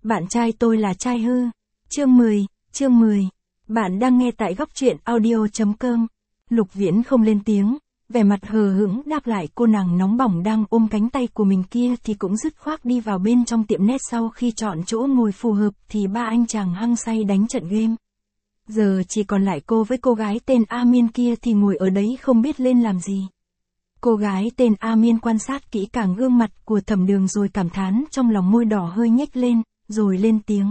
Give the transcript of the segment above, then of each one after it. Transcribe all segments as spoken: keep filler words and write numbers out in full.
Bạn trai tôi là trai hư. Chương mười, chương mười. Bạn đang nghe tại góc truyện audio.com. Lục Viễn không lên tiếng, vẻ mặt hờ hững đáp lại cô nàng nóng bỏng đang ôm cánh tay của mình kia thì cũng dứt khoát đi vào bên trong tiệm net. Sau khi chọn chỗ ngồi phù hợp thì ba anh chàng hăng say đánh trận game. Giờ chỉ còn lại cô với cô gái tên Amin kia thì ngồi ở đấy không biết lên làm gì. Cô gái tên Amin quan sát kỹ càng gương mặt của Thẩm Đường rồi cảm thán trong lòng, môi đỏ hơi nhếch lên, rồi lên tiếng.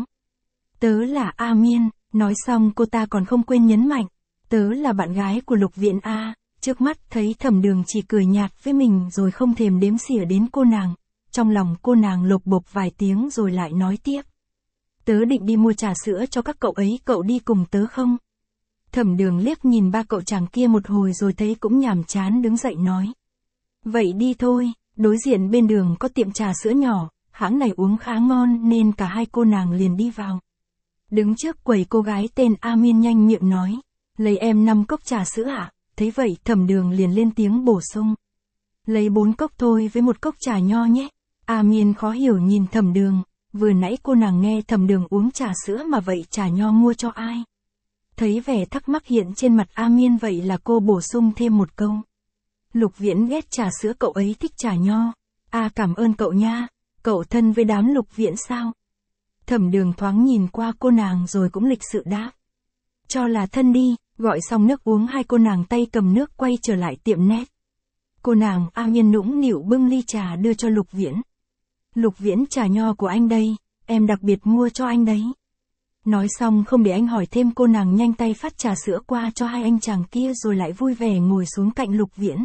Tớ là Amin. Nói xong cô ta còn không quên nhấn mạnh. Tớ là bạn gái của Lục Viễn A. Trước mắt thấy Thẩm Đường chỉ cười nhạt với mình rồi không thèm đếm xỉa đến cô nàng. Trong lòng cô nàng lộc bộc vài tiếng rồi lại nói tiếp. Tớ định đi mua trà sữa cho các cậu ấy, cậu đi cùng tớ không? Thẩm Đường liếc nhìn ba cậu chàng kia một hồi rồi thấy cũng nhàm chán đứng dậy nói. Vậy đi thôi. Đối diện bên đường có tiệm trà sữa nhỏ, hãng này uống khá ngon nên cả hai cô nàng liền đi vào. Đứng trước quầy cô gái tên Amin nhanh miệng nói. Lấy em năm cốc trà sữa ạ. À? Thấy vậy Thẩm Đường liền lên tiếng bổ sung. Lấy bốn cốc thôi với một cốc trà nho nhé. Amin khó hiểu nhìn Thẩm Đường. Vừa nãy cô nàng nghe Thẩm Đường uống trà sữa mà vậy trà nho mua cho ai? Thấy vẻ thắc mắc hiện trên mặt Amin vậy là cô bổ sung thêm một câu. Lục Viễn ghét trà sữa, cậu ấy thích trà nho. À, cảm ơn cậu nha. Cậu thân với đám Lục Viễn sao? Thẩm Đường thoáng nhìn qua cô nàng rồi cũng lịch sự đáp. Cho là thân đi. Gọi xong nước uống hai cô nàng tay cầm nước quay trở lại tiệm net. Cô nàng Amin nũng nịu bưng ly trà đưa cho Lục Viễn. Lục Viễn, trà nho của anh đây, em đặc biệt mua cho anh đấy. Nói xong không để anh hỏi thêm cô nàng nhanh tay phát trà sữa qua cho hai anh chàng kia rồi lại vui vẻ ngồi xuống cạnh Lục Viễn.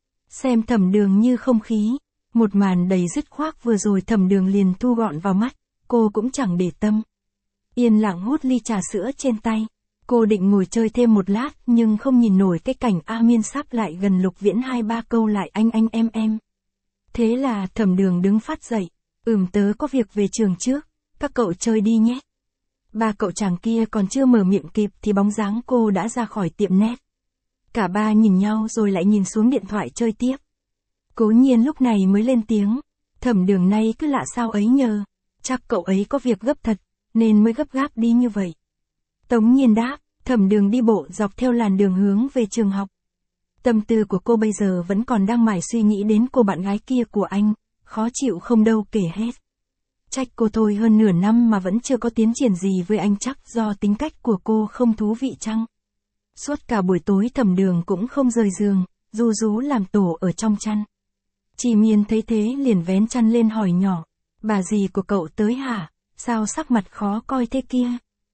Xem Thẩm Đường như không khí, một màn đầy dứt khoát vừa rồi Thẩm Đường liền thu gọn vào mắt, cô cũng chẳng để tâm. Yên lặng hút ly trà sữa trên tay, cô định ngồi chơi thêm một lát nhưng không nhìn nổi cái cảnh Amin sắp lại gần Lục Viễn hai ba câu lại anh anh em em. Thế là Thẩm Đường đứng phát dậy, ừm tớ có việc về trường trước, các cậu chơi đi nhé. Ba cậu chàng kia còn chưa mở miệng kịp thì bóng dáng cô đã ra khỏi tiệm net. Cả ba nhìn nhau rồi lại nhìn xuống điện thoại chơi tiếp. Cố Nhiên lúc này mới lên tiếng. Thẩm Đường nay cứ lạ sao ấy nhờ. Chắc cậu ấy có việc gấp thật, nên mới gấp gáp đi như vậy. Tống Nhiên đáp. Thẩm Đường đi bộ dọc theo làn đường hướng về trường học. Tâm tư của cô bây giờ vẫn còn đang mải suy nghĩ đến cô bạn gái kia của anh. Khó chịu không đâu kể hết. Trách cô thôi, hơn nửa năm mà vẫn chưa có tiến triển gì với anh, chắc do tính cách của cô không thú vị chăng? Suốt cả buổi tối Thẩm Đường cũng không rời giường, ru rú làm tổ ở trong chăn. Chị Miên thấy thế liền vén chăn lên hỏi nhỏ. Bà dì của cậu tới hả? Sao sắc mặt khó coi thế kia?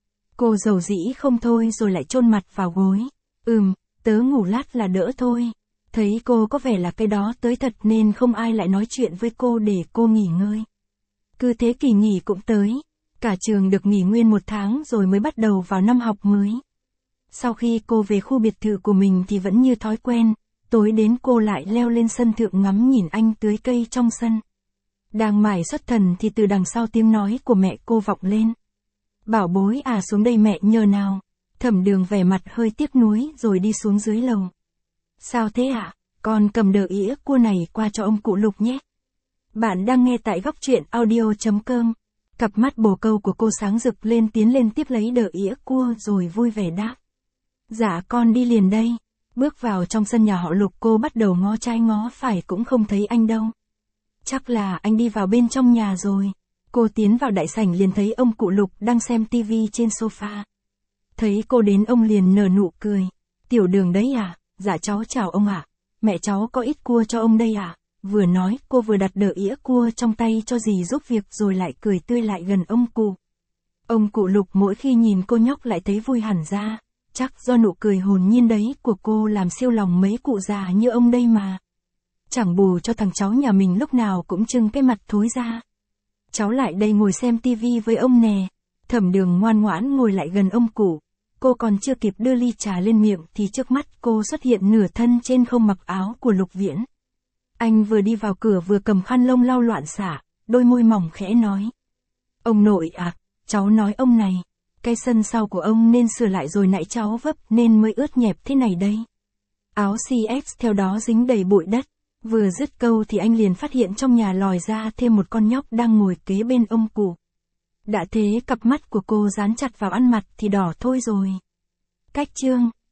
Cô dầu dĩ không thôi rồi lại chôn mặt vào gối. Ừm, tớ ngủ lát là đỡ thôi. Thấy cô có vẻ là cái đó tới thật nên không ai lại nói chuyện với cô để cô nghỉ ngơi. Cứ thế kỳ nghỉ cũng tới. Cả trường được nghỉ nguyên một tháng rồi mới bắt đầu vào năm học mới. Sau khi cô về khu biệt thự của mình thì vẫn như thói quen, tối đến cô lại leo lên sân thượng ngắm nhìn anh tưới cây trong sân. Đang mải xuất thần thì từ đằng sau tiếng nói của mẹ cô vọng lên. Bảo bối à, xuống đây mẹ nhờ nào. Thẩm Đường vẻ mặt hơi tiếc nuối rồi đi xuống dưới lầu. Sao thế ạ? À? Con cầm đờ ĩa cua này qua cho ông cụ Lục nhé. Bạn đang nghe tại góc truyện audio.com. Cặp mắt bồ câu của cô sáng rực lên, tiến lên tiếp lấy đờ ĩa cua rồi vui vẻ đáp. Dạ con đi liền đây. Bước vào trong sân nhà họ Lục, cô bắt đầu ngó trái ngó phải cũng không thấy anh đâu. Chắc là anh đi vào bên trong nhà rồi. Cô tiến vào đại sảnh liền thấy ông cụ Lục đang xem tivi trên sofa. Thấy cô đến ông liền nở nụ cười. Tiểu Đường đấy à? Dạ cháu chào ông ạ. À. Mẹ cháu có ít cua cho ông đây ạ. À. Vừa nói cô vừa đặt đờ ĩa cua trong tay cho dì giúp việc rồi lại cười tươi lại gần ông cụ. Ông cụ Lục mỗi khi nhìn cô nhóc lại thấy vui hẳn ra. Chắc do nụ cười hồn nhiên đấy của cô làm siêu lòng mấy cụ già như ông đây mà. Chẳng bù cho thằng cháu nhà mình lúc nào cũng trưng cái mặt thối ra. Cháu lại đây ngồi xem tivi với ông nè. Thẩm Đường ngoan ngoãn ngồi lại gần ông cụ. Cô còn chưa kịp đưa ly trà lên miệng thì trước mắt cô xuất hiện nửa thân trên không mặc áo của Lục Viễn. Anh vừa đi vào cửa vừa cầm khăn lông lau loạn xả, đôi môi mỏng khẽ nói. Ông nội à, cháu nói ông này, cái sân sau của ông nên sửa lại rồi nãy cháu vấp nên mới ướt nhẹp thế này đây. Áo xê ích theo đó dính đầy bụi đất. Vừa dứt câu thì anh liền phát hiện trong nhà lòi ra thêm một con nhóc đang ngồi kế bên ông cụ. Đã thế cặp mắt của cô dán chặt vào ăn mặt thì đỏ thôi rồi. Cách chương.